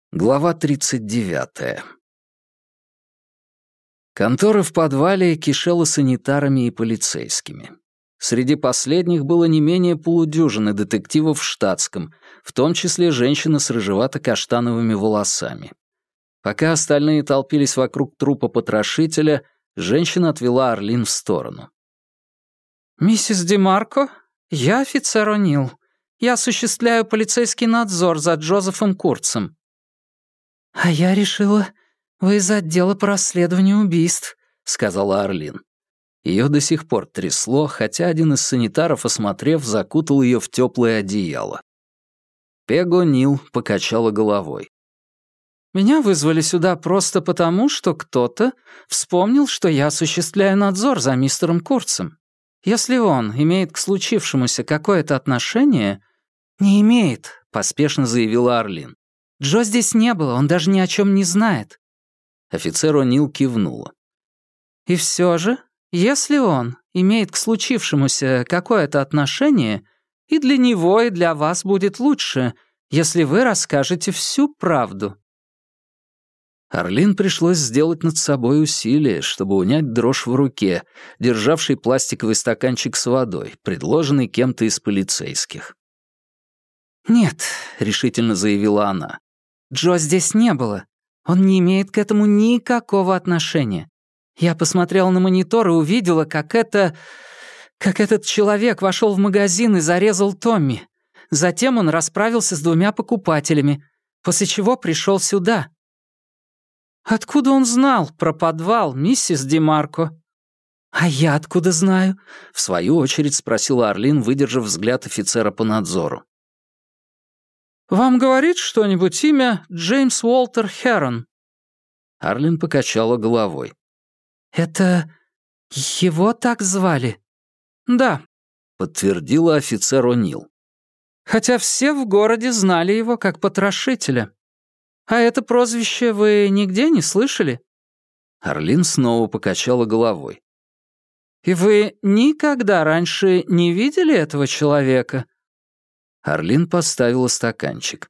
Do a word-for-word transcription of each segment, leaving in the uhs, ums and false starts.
Глава тридцать девятая. Контора в подвале кишела санитарами и полицейскими. Среди последних было не менее полудюжины детективов в штатском, в том числе женщина с рыжевато-каштановыми волосами. Пока остальные толпились вокруг трупа потрошителя, женщина отвела Арлин в сторону. «Миссис Демарко, я офицер О'Нил. Я осуществляю полицейский надзор за Джозефом Курцем». «А я решила, вы из отдела по расследованию убийств», — сказала Арлин. Ее до сих пор трясло, хотя один из санитаров, осмотрев, закутал ее в теплое одеяло. Пег О'Нил покачала головой. «Меня вызвали сюда просто потому, что кто-то вспомнил, что я осуществляю надзор за мистером Курцем. Если он имеет к случившемуся какое-то отношение...» «Не имеет», — поспешно заявила Арлин. «Джо здесь не было, он даже ни о чем не знает». Офицер О'Нил кивнула. «И все же, если он имеет к случившемуся какое-то отношение, и для него, и для вас будет лучше, если вы расскажете всю правду». Арлин пришлось сделать над собой усилие, чтобы унять дрожь в руке, державший пластиковый стаканчик с водой, предложенный кем-то из полицейских. «Нет», — решительно заявила она, — «Джо здесь не было. Он не имеет к этому никакого отношения. Я посмотрела на монитор и увидела, как это... как этот человек вошел в магазин и зарезал Томми. Затем он расправился с двумя покупателями, после чего пришел сюда». «Откуда он знал про подвал, миссис Демарко?» «А я откуда знаю?» — в свою очередь спросила Арлин, выдержав взгляд офицера по надзору. «Вам говорит что-нибудь имя Джеймс Уолтер Херон?» Арлин покачала головой. «Это его так звали?» «Да», — подтвердила офицер О'Нил. «Хотя все в городе знали его как потрошителя. А это прозвище вы нигде не слышали?» Арлин снова покачала головой. «И вы никогда раньше не видели этого человека?» Арлин поставила стаканчик.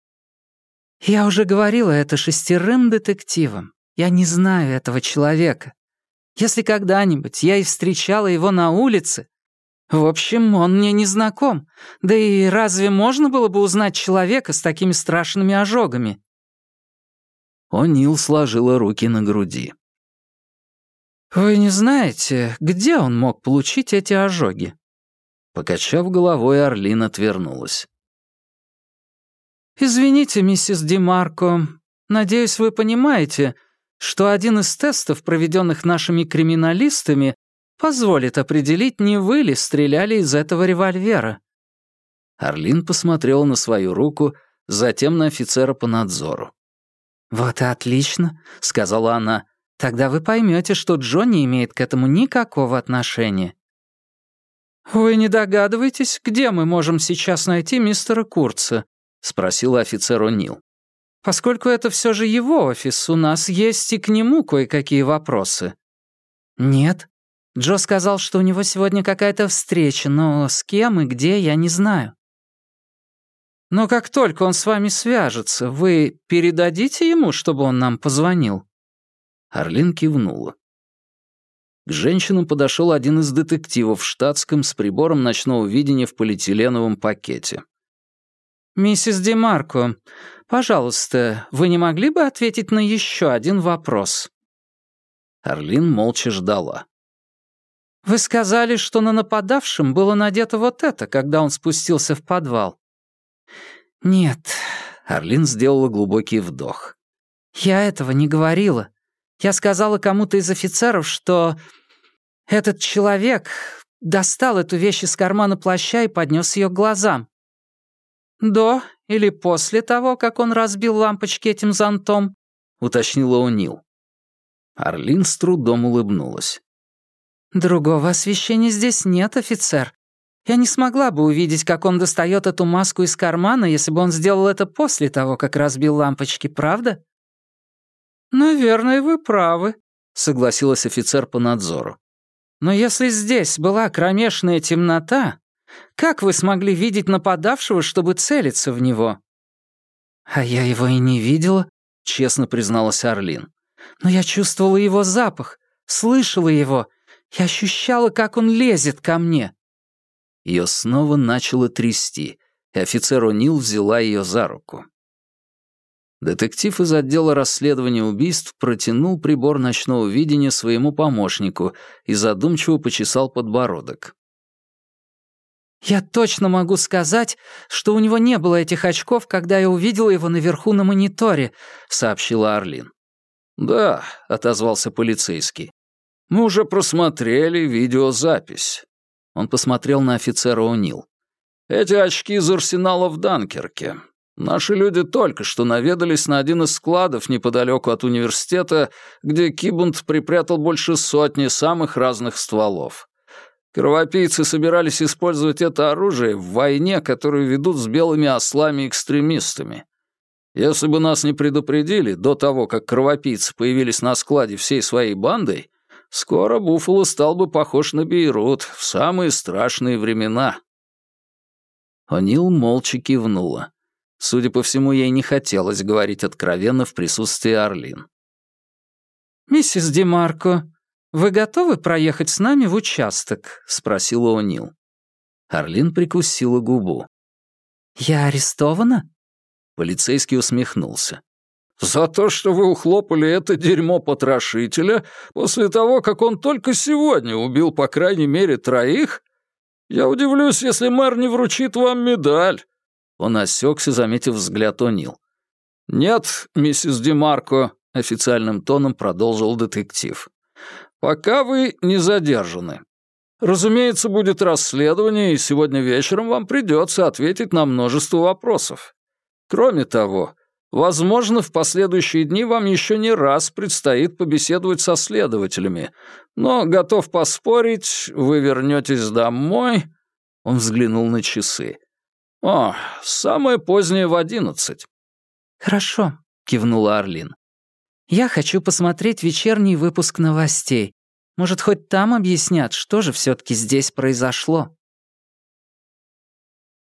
«Я уже говорила это шестерым детективам. Я не знаю этого человека. Если когда-нибудь я и встречала его на улице... В общем, он мне не знаком. Да и разве можно было бы узнать человека с такими страшными ожогами?» О'Нил сложила руки на груди. «Вы не знаете, где он мог получить эти ожоги?» Покачав головой, Арлин отвернулась. «Извините, миссис Демарко, надеюсь, вы понимаете, что один из тестов, проведенных нашими криминалистами, позволит определить, не вы ли стреляли из этого револьвера». Арлин посмотрела на свою руку, затем на офицера по надзору. «Вот и отлично», — сказала она. «Тогда вы поймете, что Джо не имеет к этому никакого отношения». «Вы не догадываетесь, где мы можем сейчас найти мистера Курца?» — спросила офицер О'Нил. «Поскольку это все же его офис, у нас есть и к нему кое-какие вопросы». «Нет. Джо сказал, что у него сегодня какая-то встреча, но с кем и где, я не знаю». «Но как только он с вами свяжется, вы передадите ему, чтобы он нам позвонил?» Арлин кивнула. К женщинам подошел один из детективов в штатском с прибором ночного видения в полиэтиленовом пакете. «Миссис Демарко, пожалуйста, вы не могли бы ответить на еще один вопрос?» Арлин молча ждала. «Вы сказали, что на нападавшем было надето вот это, когда он спустился в подвал?» «Нет», — Арлин сделала глубокий вдох. «Я этого не говорила. Я сказала кому-то из офицеров, что этот человек достал эту вещь из кармана плаща и поднес ее к глазам». «До или после того, как он разбил лампочки этим зонтом?» — уточнила О'Нил. Арлин с трудом улыбнулась. «Другого освещения здесь нет, офицер. Я не смогла бы увидеть, как он достает эту маску из кармана, если бы он сделал это после того, как разбил лампочки, правда?» «Наверное, вы правы», — согласилась офицер по надзору. «Но если здесь была кромешная темнота, как вы смогли видеть нападавшего, чтобы целиться в него?» «А я его и не видела», — честно призналась Арлин. «Но я чувствовала его запах, слышала его. Я ощущала, как он лезет ко мне». Ее снова начало трясти, и офицер О'Нил взяла ее за руку. Детектив из отдела расследования убийств протянул прибор ночного видения своему помощнику и задумчиво почесал подбородок. «Я точно могу сказать, что у него не было этих очков, когда я увидела его наверху на мониторе», — сообщила Арлин. «Да», — отозвался полицейский. «Мы уже просмотрели видеозапись». Он посмотрел на офицера О'Нил. «Эти очки из арсенала в Данкерке. Наши люди только что наведались на один из складов неподалеку от университета, где Кибунд припрятал больше сотни самых разных стволов. Кровопийцы собирались использовать это оружие в войне, которую ведут с белыми ослами-экстремистами. Если бы нас не предупредили до того, как кровопийцы появились на складе всей своей бандой, скоро Буффало стал бы похож на Бейрут в самые страшные времена». О'Нил молча кивнула. Судя по всему, ей не хотелось говорить откровенно в присутствии Арлин. «Миссис Демарко, вы готовы проехать с нами в участок?» — спросила О'Нил. Арлин прикусила губу. «Я арестована?» Полицейский усмехнулся. «За то, что вы ухлопали это дерьмо-потрошителя после того, как он только сегодня убил по крайней мере троих? Я удивлюсь, если мэр не вручит вам медаль». Он осекся, заметив взгляд О'Нил. «Нет, миссис Демарко», — официальным тоном продолжил детектив. «Пока вы не задержаны. Разумеется, будет расследование, и сегодня вечером вам придется ответить на множество вопросов. Кроме того, возможно, в последующие дни вам еще не раз предстоит побеседовать со следователями, но, готов поспорить, вы вернетесь домой...» Он взглянул на часы. «О, самое позднее в одиннадцать». «Хорошо», — кивнула Арлин. «Я хочу посмотреть вечерний выпуск новостей. Может, хоть там объяснят, что же все-таки здесь произошло?»